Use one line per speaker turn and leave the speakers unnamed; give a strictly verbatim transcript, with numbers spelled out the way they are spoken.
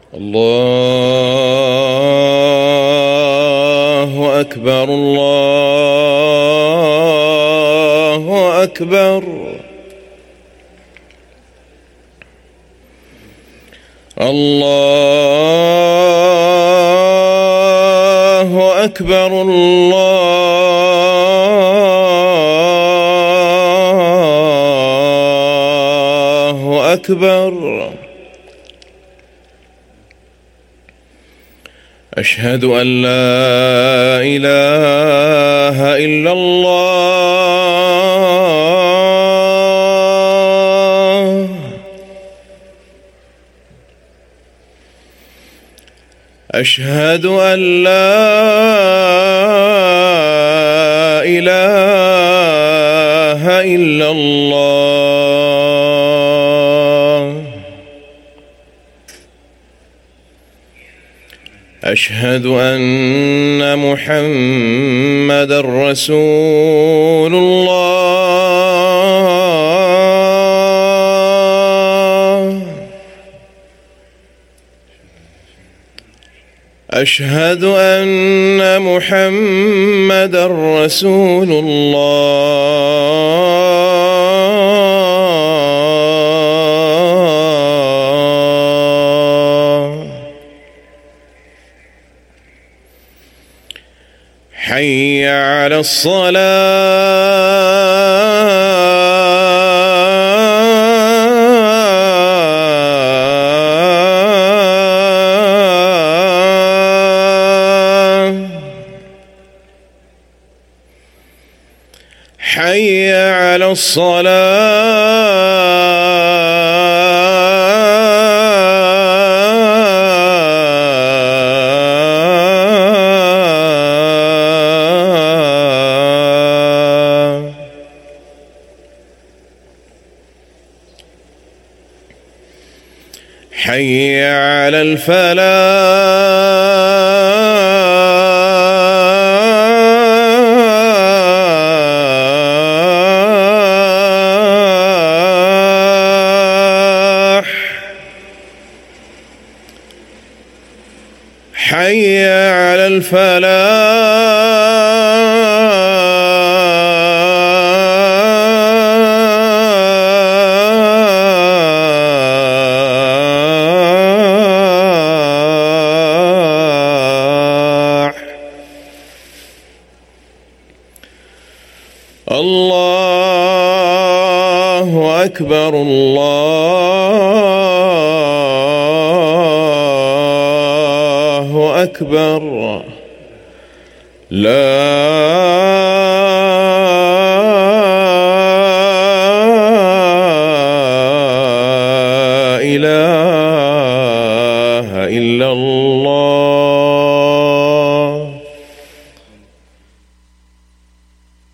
الله أكبر الله أكبر الله أكبر الله أكبر. أشهد أن لا إله إلا الله. أشهد أن لا إله إلا الله. أشهد أن محمدًا رسول الله. أشهد أن محمدًا رسول الله. حي على الصلاة. حي على الصلاة. حي على الفلاح. حي على الفلاح. الله أكبر الله أكبر. لا إله إلا الله.